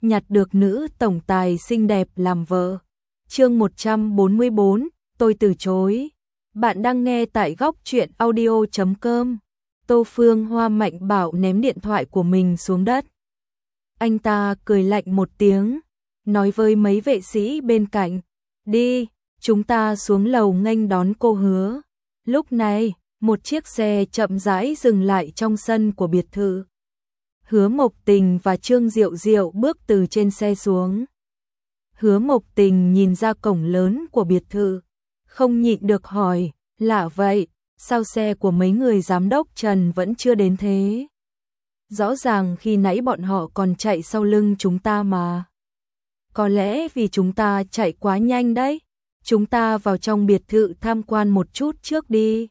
nhặt được nữ tổng tài xinh đẹp làm vợ. Chương 144, tôi từ chối. Bạn đang nghe tại góc truyện audio.com. Tô Phương Hoa mạnh bạo ném điện thoại của mình xuống đất. Anh ta cười lạnh một tiếng, nói với mấy vệ sĩ bên cạnh, đi, chúng ta xuống lầu nghênh đón cô Hứa. Lúc này, một chiếc xe chậm rãi dừng lại trong sân của biệt thự. Hứa Mộc Tình và Trương Diệu Diệu bước từ trên xe xuống. Hứa Mộc Tình nhìn ra cổng lớn của biệt thự, không nhịn được hỏi, lạ vậy, sao xe của mấy người giám đốc Trần vẫn chưa đến thế? Rõ ràng khi nãy bọn họ còn chạy sau lưng chúng ta mà. Có lẽ vì chúng ta chạy quá nhanh đấy. Chúng ta vào trong biệt thự tham quan một chút trước đi.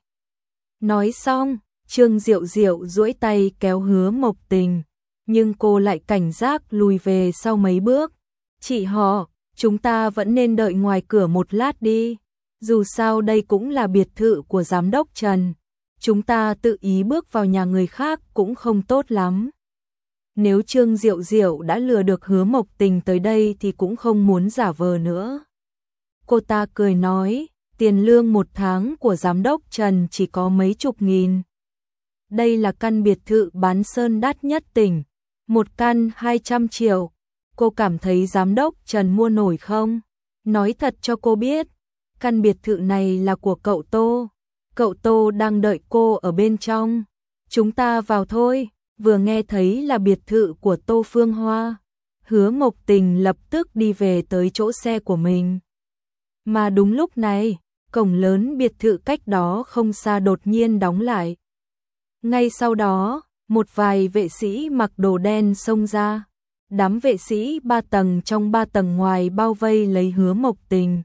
Nói xong, Trương Diệu Diệu duỗi tay kéo Hứa Mộc Tình, nhưng cô lại cảnh giác lùi về sau mấy bước. Chị họ, chúng ta vẫn nên đợi ngoài cửa một lát đi. Dù sao đây cũng là biệt thự của giám đốc Trần. Chúng ta tự ý bước vào nhà người khác cũng không tốt lắm. Nếu Trương Diệu Diệu đã lừa được Hứa Mộc Tình tới đây thì cũng không muốn giả vờ nữa. Cô ta cười nói, tiền lương một tháng của giám đốc Trần chỉ có mấy chục nghìn. Đây là căn biệt thự bán sơn đắt nhất tỉnh, một căn 200 triệu. Cô cảm thấy giám đốc Trần mua nổi không? Nói thật cho cô biết, căn biệt thự này là của cậu Tô. Cậu Tô đang đợi cô ở bên trong. Chúng ta vào thôi. Vừa nghe thấy là biệt thự của Tô Phương Hoa, Hứa Mộc Tình lập tức đi về tới chỗ xe của mình. Mà đúng lúc này, cổng lớn biệt thự cách đó không xa đột nhiên đóng lại. Ngay sau đó, một vài vệ sĩ mặc đồ đen xông ra. Đám vệ sĩ 3 tầng trong 3 tầng ngoài bao vây lấy Hứa Mộc Tình.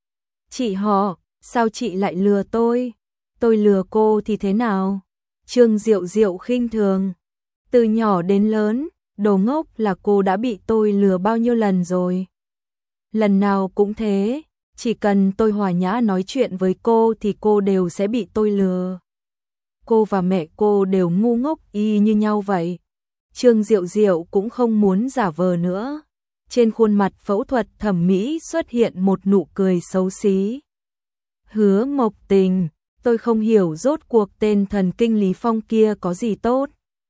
Chị họ, sao chị lại lừa tôi? Tôi lừa cô thì thế nào? Trương Diệu Diệu khinh thường. Từ nhỏ đến lớn, đồ ngốc là cô đã bị tôi lừa bao nhiêu lần rồi. Lần nào cũng thế, chỉ cần tôi hòa nhã nói chuyện với cô thì cô đều sẽ bị tôi lừa. Cô và mẹ cô đều ngu ngốc y như nhau vậy. Trương Diệu Diệu cũng không muốn giả vờ nữa. Trên khuôn mặt phẫu thuật thẩm mỹ xuất hiện một nụ cười xấu xí. Hứa Mộc Tình, tôi không hiểu rốt cuộc tên thần kinh Lý Phong kia có gì tốt.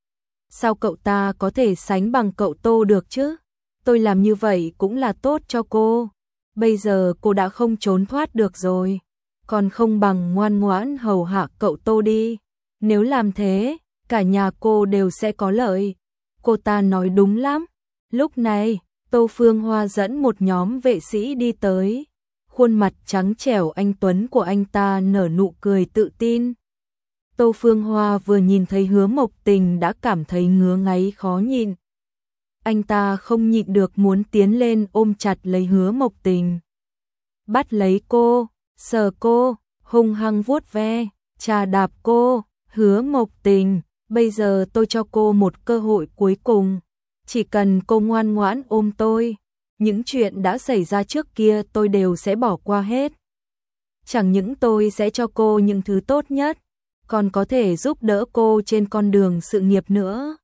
Sao cậu ta có thể sánh bằng cậu Tô được chứ? Tôi làm như vậy cũng là tốt cho cô. Bây giờ cô đã không trốn thoát được rồi. Còn không bằng ngoan ngoãn hầu hạ cậu Tô đi. Nếu làm thế, cả nhà cô đều sẽ có lợi. Cô ta nói đúng lắm. Lúc này, Tô Phương Hoa dẫn một nhóm vệ sĩ đi tới. Khuôn mặt trắng trẻo anh tuấn của anh ta nở nụ cười tự tin. Tô Phương Hoa vừa nhìn thấy Hứa Mộc Tình đã cảm thấy ngứa ngáy khó nhịn. Anh ta không nhịn được muốn tiến lên ôm chặt lấy Hứa Mộc Tình. Bắt lấy cô, sờ cô, hung hăng vuốt ve, chà đạp cô. Hứa Mộc Tình, bây giờ tôi cho cô một cơ hội cuối cùng. Chỉ cần cô ngoan ngoãn ôm tôi, những chuyện đã xảy ra trước kia tôi đều sẽ bỏ qua hết. Chẳng những tôi sẽ cho cô những thứ tốt nhất, còn có thể giúp đỡ cô trên con đường sự nghiệp nữa.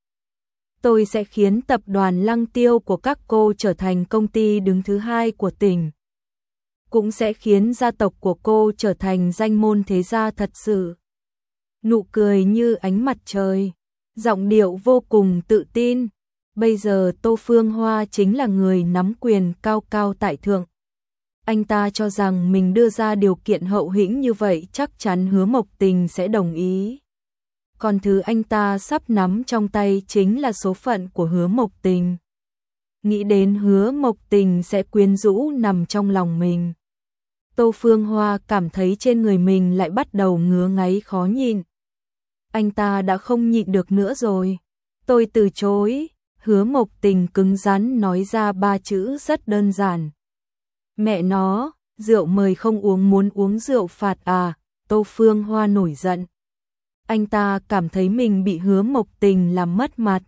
Tôi sẽ khiến tập đoàn Lăng Tiêu của các cô trở thành công ty đứng thứ 2 của tỉnh. Cũng sẽ khiến gia tộc của cô trở thành danh môn thế gia thật sự. Nụ cười như ánh mặt trời, giọng điệu vô cùng tự tin. Bây giờ Tô Phương Hoa chính là người nắm quyền cao cao tại thượng. Anh ta cho rằng mình đưa ra điều kiện hậu hĩnh như vậy chắc chắn Hứa Mộc Tình sẽ đồng ý. Còn thứ anh ta sắp nắm trong tay chính là số phận của Hứa Mộc Tình. Nghĩ đến Hứa Mộc Tình sẽ quyến rũ nằm trong lòng mình. Tô Phương Hoa cảm thấy trên người mình lại bắt đầu ngứa ngáy khó nhịn. Anh ta đã không nhịn được nữa rồi. Tôi từ chối. Hứa Mộc Tình cứng rắn nói ra 3 chữ rất đơn giản. Mẹ nó, rượu mời không uống muốn uống rượu phạt à? Tô Phương Hoa nổi giận. Anh ta cảm thấy mình bị Hứa Mộc Tình làm mất mặt.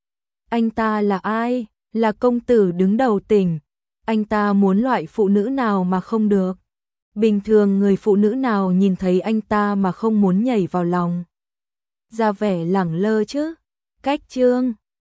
Anh ta là ai? Là công tử đứng đầu tỉnh. Anh ta muốn loại phụ nữ nào mà không được? Bình thường người phụ nữ nào nhìn thấy anh ta mà không muốn nhảy vào lòng? Ra vẻ lẳng lơ chứ? Cách chương